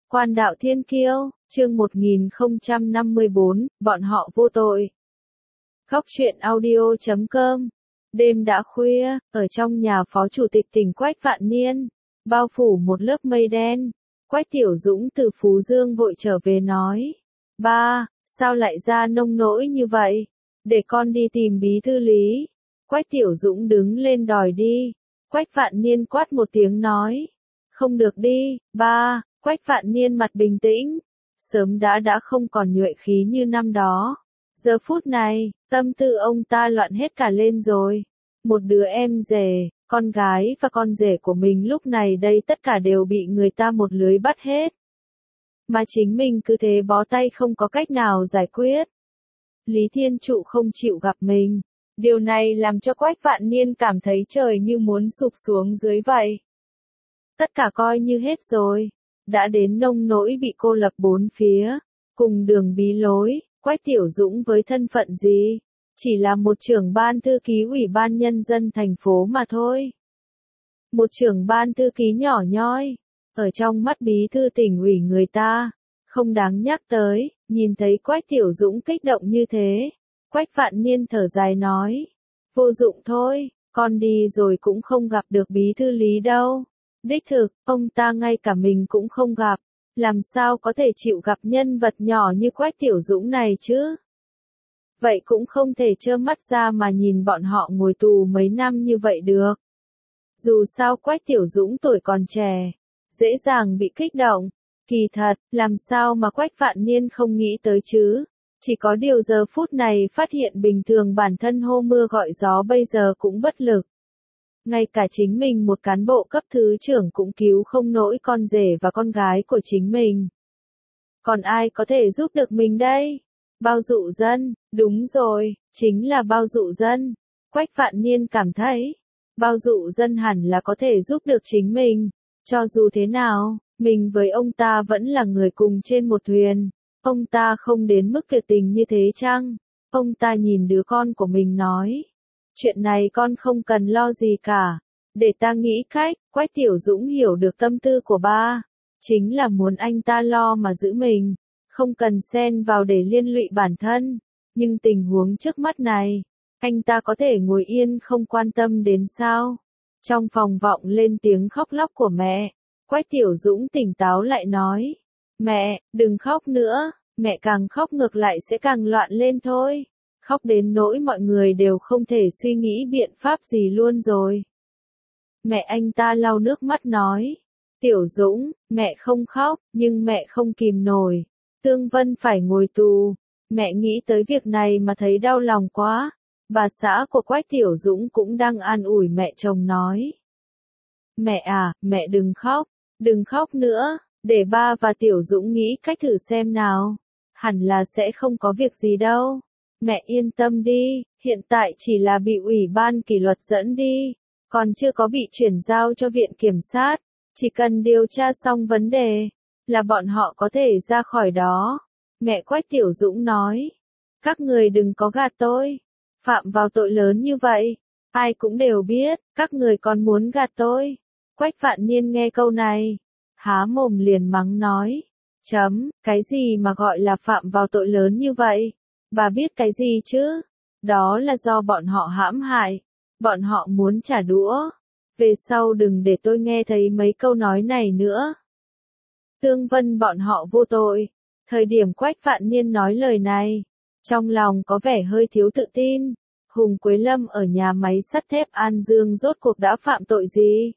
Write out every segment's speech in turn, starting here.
Quan đạo thiên kiêu, chương 1054, bọn họ vô tội. Góc truyện audio.com. Đêm đã khuya, ở trong nhà Phó Chủ tịch tỉnh Quách Vạn Niên, bao phủ một lớp mây đen. Quách Tiểu Dũng từ Phú Dương vội trở về nói: "Ba, sao lại ra nông nỗi như vậy? Để con đi tìm bí thư Lý." Quách Tiểu Dũng đứng lên đòi đi. Quách Vạn Niên quát một tiếng nói: "Không được đi, ba." Quách Vạn Niên mặt bình tĩnh, sớm đã không còn nhuệ khí như năm đó. Giờ phút này, tâm tư ông ta loạn hết cả lên rồi. Một đứa em rể, con gái và con rể của mình lúc này đây tất cả đều bị người ta một lưới bắt hết. Mà chính mình cứ thế bó tay không có cách nào giải quyết. Lý Thiên Trụ không chịu gặp mình. Điều này làm cho Quách Vạn Niên cảm thấy trời như muốn sụp xuống dưới vậy. Tất cả coi như hết rồi. Đã đến nông nỗi bị cô lập bốn phía, cùng đường bí lối. Quách Tiểu Dũng với thân phận gì? Chỉ là một trưởng ban thư ký Ủy ban Nhân dân thành phố mà thôi. Một trưởng ban thư ký nhỏ nhoi, ở trong mắt bí thư tỉnh ủy người ta, không đáng nhắc tới. Nhìn thấy Quách Tiểu Dũng kích động như thế, Quách Vạn Niên thở dài nói: "Vô dụng thôi, con đi rồi cũng không gặp được bí thư Lý đâu. Đích thực, ông ta ngay cả mình cũng không gặp, làm sao có thể chịu gặp nhân vật nhỏ như Quách Tiểu Dũng này chứ? Vậy cũng không thể trơ mắt ra mà nhìn bọn họ ngồi tù mấy năm như vậy được." Dù sao Quách Tiểu Dũng tuổi còn trẻ, dễ dàng bị kích động. Kỳ thật, làm sao mà Quách Vạn Niên không nghĩ tới chứ? Chỉ có điều giờ phút này phát hiện bình thường bản thân hô mưa gọi gió bây giờ cũng bất lực. Ngay cả chính mình một cán bộ cấp thứ trưởng cũng cứu không nổi con rể và con gái của chính mình. Còn ai có thể giúp được mình đây? Bao dụ dân, đúng rồi, chính là bao dụ dân. Quách Vạn Niên cảm thấy, bao dụ dân hẳn là có thể giúp được chính mình. Cho dù thế nào, mình với ông ta vẫn là người cùng trên một thuyền. Ông ta không đến mức tuyệt tình như thế chăng? Ông ta nhìn đứa con của mình nói: "Chuyện này con không cần lo gì cả. Để ta nghĩ cách." Quách Tiểu Dũng hiểu được tâm tư của ba. Chính là muốn anh ta lo mà giữ mình. Không cần xen vào để liên lụy bản thân. Nhưng tình huống trước mắt này, anh ta có thể ngồi yên không quan tâm đến sao? Trong phòng vọng lên tiếng khóc lóc của mẹ. Quách Tiểu Dũng tỉnh táo lại nói: "Mẹ, đừng khóc nữa. Mẹ càng khóc ngược lại sẽ càng loạn lên thôi. Khóc đến nỗi mọi người đều không thể suy nghĩ biện pháp gì luôn rồi." Mẹ anh ta lau nước mắt nói: "Tiểu Dũng, mẹ không khóc, nhưng mẹ không kìm nổi. Tương Vân phải ngồi tù. Mẹ nghĩ tới việc này mà thấy đau lòng quá." Bà xã của Quách Tiểu Dũng cũng đang an ủi mẹ chồng nói: "Mẹ à, mẹ đừng khóc nữa, để ba và Tiểu Dũng nghĩ cách thử xem nào. Hẳn là sẽ không có việc gì đâu. Mẹ yên tâm đi, hiện tại chỉ là bị ủy ban kỷ luật dẫn đi, còn chưa có bị chuyển giao cho viện kiểm sát. Chỉ cần điều tra xong vấn đề, là bọn họ có thể ra khỏi đó." Mẹ Quách Tiểu Dũng nói: "Các người đừng có gạt tôi. Phạm vào tội lớn như vậy, ai cũng đều biết, các người còn muốn gạt tôi." Quách Vạn Niên nghe câu này, há mồm liền mắng nói: Cái gì mà gọi là phạm vào tội lớn như vậy? Bà biết cái gì chứ? Đó là do bọn họ hãm hại. Bọn họ muốn trả đũa. Về sau đừng để tôi nghe thấy mấy câu nói này nữa. Tương Vân bọn họ vô tội." Thời điểm Quách Vạn Niên nói lời này, trong lòng có vẻ hơi thiếu tự tin. Hùng Quế Lâm ở nhà máy sắt thép An Dương rốt cuộc đã phạm tội gì?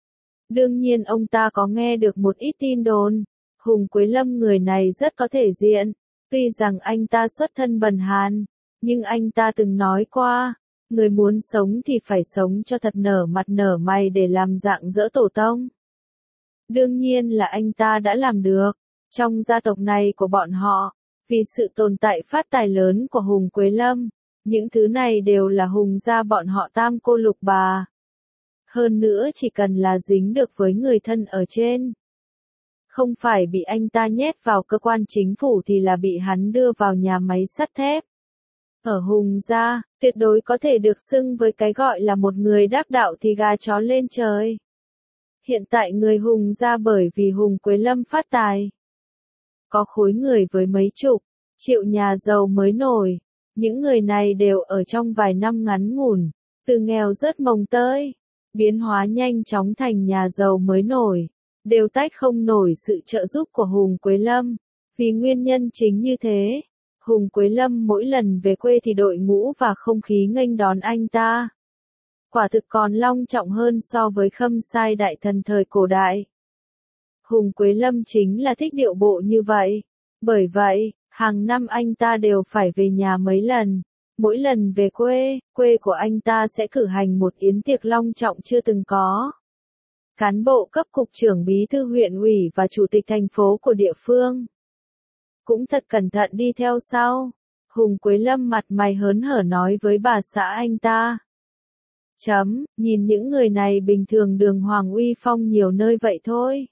Đương nhiên ông ta có nghe được một ít tin đồn. Hùng Quế Lâm người này rất có thể diện. Tuy rằng anh ta xuất thân bần hàn, nhưng anh ta từng nói qua, người muốn sống thì phải sống cho thật nở mặt nở mày để làm dạng dỡ tổ tông. Đương nhiên là anh ta đã làm được. Trong gia tộc này của bọn họ, vì sự tồn tại phát tài lớn của Hùng Quế Lâm, những thứ này đều là Hùng gia bọn họ tam cô lục bà. Hơn nữa chỉ cần là dính được với người thân ở trên, không phải bị anh ta nhét vào cơ quan chính phủ thì là bị hắn đưa vào nhà máy sắt thép. Ở Hùng gia, tuyệt đối có thể được xưng với cái gọi là một người đắc đạo thì gà chó lên trời. Hiện tại người Hùng gia bởi vì Hùng Quế Lâm phát tài, có khối người với mấy chục triệu nhà giàu mới nổi. Những người này đều ở trong vài năm ngắn ngủn, từ nghèo rớt mồng tơi, biến hóa nhanh chóng thành nhà giàu mới nổi, đều tách không nổi sự trợ giúp của Hùng Quế Lâm. Vì nguyên nhân chính như thế, Hùng Quế Lâm mỗi lần về quê thì đội ngũ và không khí nghênh đón anh ta quả thực còn long trọng hơn so với Khâm Sai đại thần thời cổ đại. Hùng Quế Lâm chính là thích điệu bộ như vậy. Bởi vậy, hàng năm anh ta đều phải về nhà mấy lần. Mỗi lần về quê, quê của anh ta sẽ cử hành một yến tiệc long trọng chưa từng có. Cán bộ cấp cục trưởng bí thư huyện ủy và chủ tịch thành phố của địa phương cũng thật cẩn thận đi theo sau. Hùng Quế Lâm mặt mày hớn hở nói với bà xã anh ta. Nhìn những người này bình thường đường hoàng uy phong nhiều nơi vậy thôi.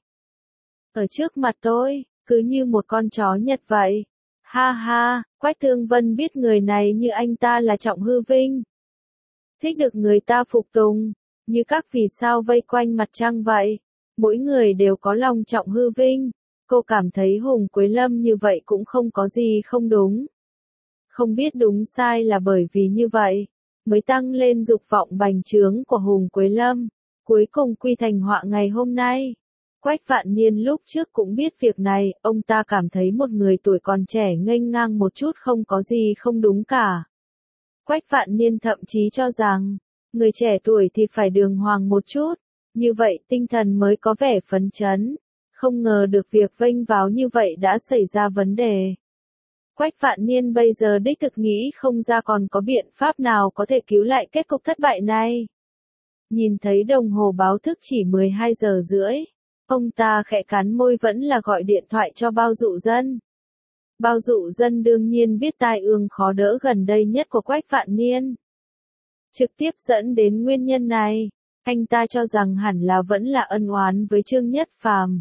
Ở trước mặt tôi, cứ như một con chó Nhật vậy. Ha ha, Quách Thương Vân biết người này như anh ta là trọng hư vinh. Thích được người ta phục tùng, như các vì sao vây quanh mặt trăng vậy. Mỗi người đều có lòng trọng hư vinh. Cô cảm thấy Hùng Quế Lâm như vậy cũng không có gì không đúng. Không biết đúng sai là bởi vì như vậy, mới tăng lên dục vọng bành trướng của Hùng Quế Lâm, cuối cùng quy thành họa ngày hôm nay. Quách Vạn Niên lúc trước cũng biết việc này, ông ta cảm thấy một người tuổi còn trẻ nghênh ngang một chút không có gì không đúng cả. Quách Vạn Niên thậm chí cho rằng, người trẻ tuổi thì phải đường hoàng một chút, như vậy tinh thần mới có vẻ phấn chấn. Không ngờ được việc vênh váo như vậy đã xảy ra vấn đề. Quách Vạn Niên bây giờ đích thực nghĩ không ra còn có biện pháp nào có thể cứu lại kết cục thất bại này. Nhìn thấy đồng hồ báo thức chỉ 12 giờ rưỡi, ông ta khẽ cắn môi vẫn là gọi điện thoại cho Bao Dụ Dân. Bao Dụ Dân đương nhiên biết tai ương khó đỡ gần đây nhất của Quách Vạn Niên. Trực tiếp dẫn đến nguyên nhân này, anh ta cho rằng hẳn là vẫn là ân oán với Trương Nhất Phàm.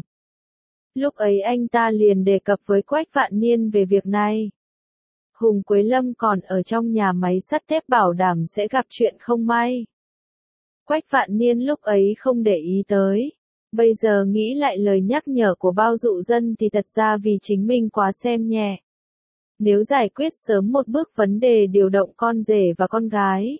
Lúc ấy anh ta liền đề cập với Quách Vạn Niên về việc này. Hùng Quế Lâm còn ở trong nhà máy sắt thép bảo đảm sẽ gặp chuyện không may. Quách Vạn Niên lúc ấy không để ý tới. Bây giờ nghĩ lại lời nhắc nhở của Bao Dụ Dân thì thật ra vì chính mình quá xem nhẹ. Nếu giải quyết sớm một bước vấn đề điều động con rể và con gái,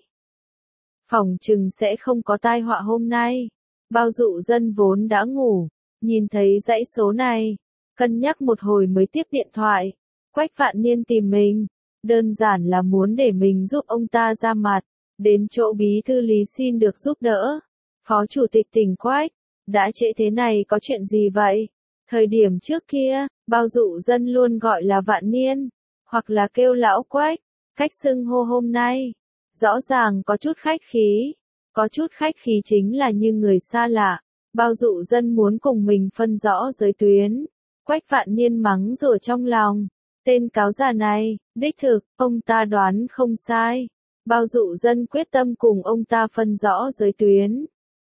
phỏng chừng sẽ không có tai họa hôm nay. Bao Dụ Dân vốn đã ngủ, nhìn thấy dãy số này, cân nhắc một hồi mới tiếp điện thoại. Quách Vạn Niên tìm mình, đơn giản là muốn để mình giúp ông ta ra mặt, đến chỗ bí thư Lý xin được giúp đỡ. Phó chủ tịch tỉnh Quách, đã trễ thế này có chuyện gì vậy? Thời điểm trước kia, Bao Dụ Dân luôn gọi là Vạn Niên, hoặc là kêu lão Quách, cách xưng hô hôm nay, rõ ràng có chút khách khí. Có chút khách khí chính là như người xa lạ. Bao Dụ Dân muốn cùng mình phân rõ giới tuyến. Quách Vạn Niên mắng rồi trong lòng. Tên cáo già này, đích thực, ông ta đoán không sai. Bao Dụ Dân quyết tâm cùng ông ta phân rõ giới tuyến.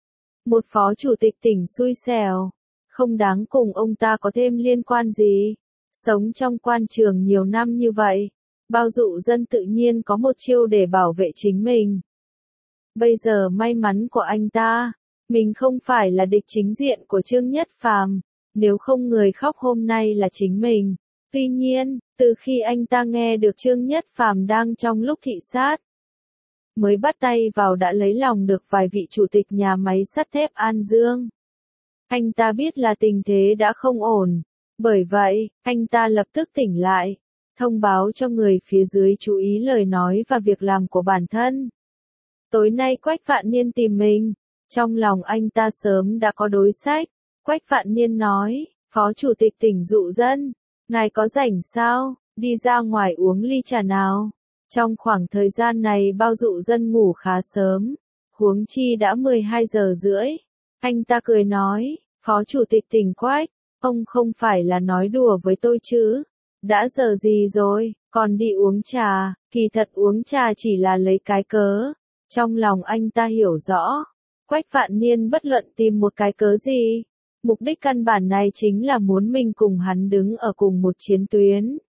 Một phó chủ tịch tỉnh xui xẻo, không đáng cùng ông ta có thêm liên quan gì. Sống trong quan trường nhiều năm như vậy, Bao Dụ Dân tự nhiên có một chiêu để bảo vệ chính mình. Bây giờ may mắn của anh ta, mình không phải là địch chính diện của Trương Nhất Phàm, nếu không người khóc hôm nay là chính mình. Tuy nhiên, từ khi anh ta nghe được Trương Nhất Phàm đang trong lúc thị sát, mới bắt tay vào đã lấy lòng được vài vị chủ tịch nhà máy sắt thép An Dương. Anh ta biết là tình thế đã không ổn, bởi vậy, anh ta lập tức tỉnh lại, thông báo cho người phía dưới chú ý lời nói và việc làm của bản thân. Tối nay Quách Vạn Niên tìm mình, trong lòng anh ta sớm đã có đối sách. Quách Vạn Niên nói, Phó Chủ tịch tỉnh Dụ Dân, ngài có rảnh sao, đi ra ngoài uống ly trà nào. Trong khoảng thời gian này Bao Dụ Dân ngủ khá sớm, huống chi đã 12 giờ rưỡi. Anh ta cười nói, Phó Chủ tịch tỉnh Quách, ông không phải là nói đùa với tôi chứ. Đã giờ gì rồi, còn đi uống trà, kỳ thật uống trà chỉ là lấy cái cớ. Trong lòng anh ta hiểu rõ, Quách Vạn Niên bất luận tìm một cái cớ gì. Mục đích căn bản này chính là muốn mình cùng hắn đứng ở cùng một chiến tuyến.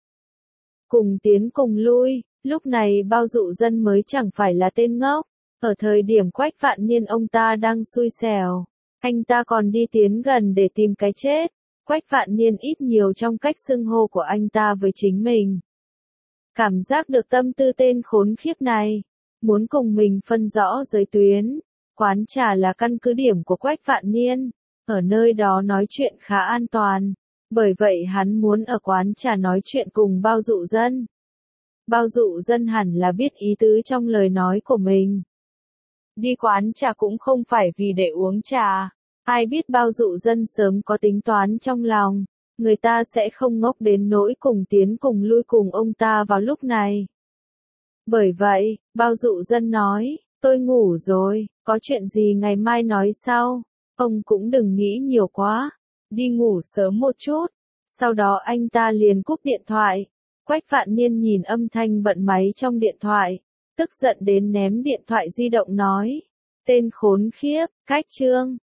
Cùng tiến cùng lui, lúc này Bao Dụ Dân mới chẳng phải là tên ngốc. Ở thời điểm Quách Vạn Niên ông ta đang xui xẻo, anh ta còn đi tiến gần để tìm cái chết. Quách Vạn Niên ít nhiều trong cách xưng hô của anh ta với chính mình. Cảm giác được tâm tư tên khốn khiếp này, muốn cùng mình phân rõ giới tuyến. Quán trà là căn cứ điểm của Quách Vạn Niên, ở nơi đó nói chuyện khá an toàn, bởi vậy hắn muốn ở quán trà nói chuyện cùng Bao Dụ Dân. Bao Dụ Dân hẳn là biết ý tứ trong lời nói của mình. Đi quán trà cũng không phải vì để uống trà, ai biết Bao Dụ Dân sớm có tính toán trong lòng, người ta sẽ không ngốc đến nỗi cùng tiến cùng lui cùng ông ta vào lúc này. Bởi vậy, Bao Dụ Dân nói, tôi ngủ rồi, có chuyện gì ngày mai nói sau, ông cũng đừng nghĩ nhiều quá, đi ngủ sớm một chút. Sau đó anh ta liền cúp điện thoại. Quách Vạn Niên nhìn âm thanh bận máy trong điện thoại, tức giận đến ném điện thoại di động nói, tên khốn khiếp, cách Trương.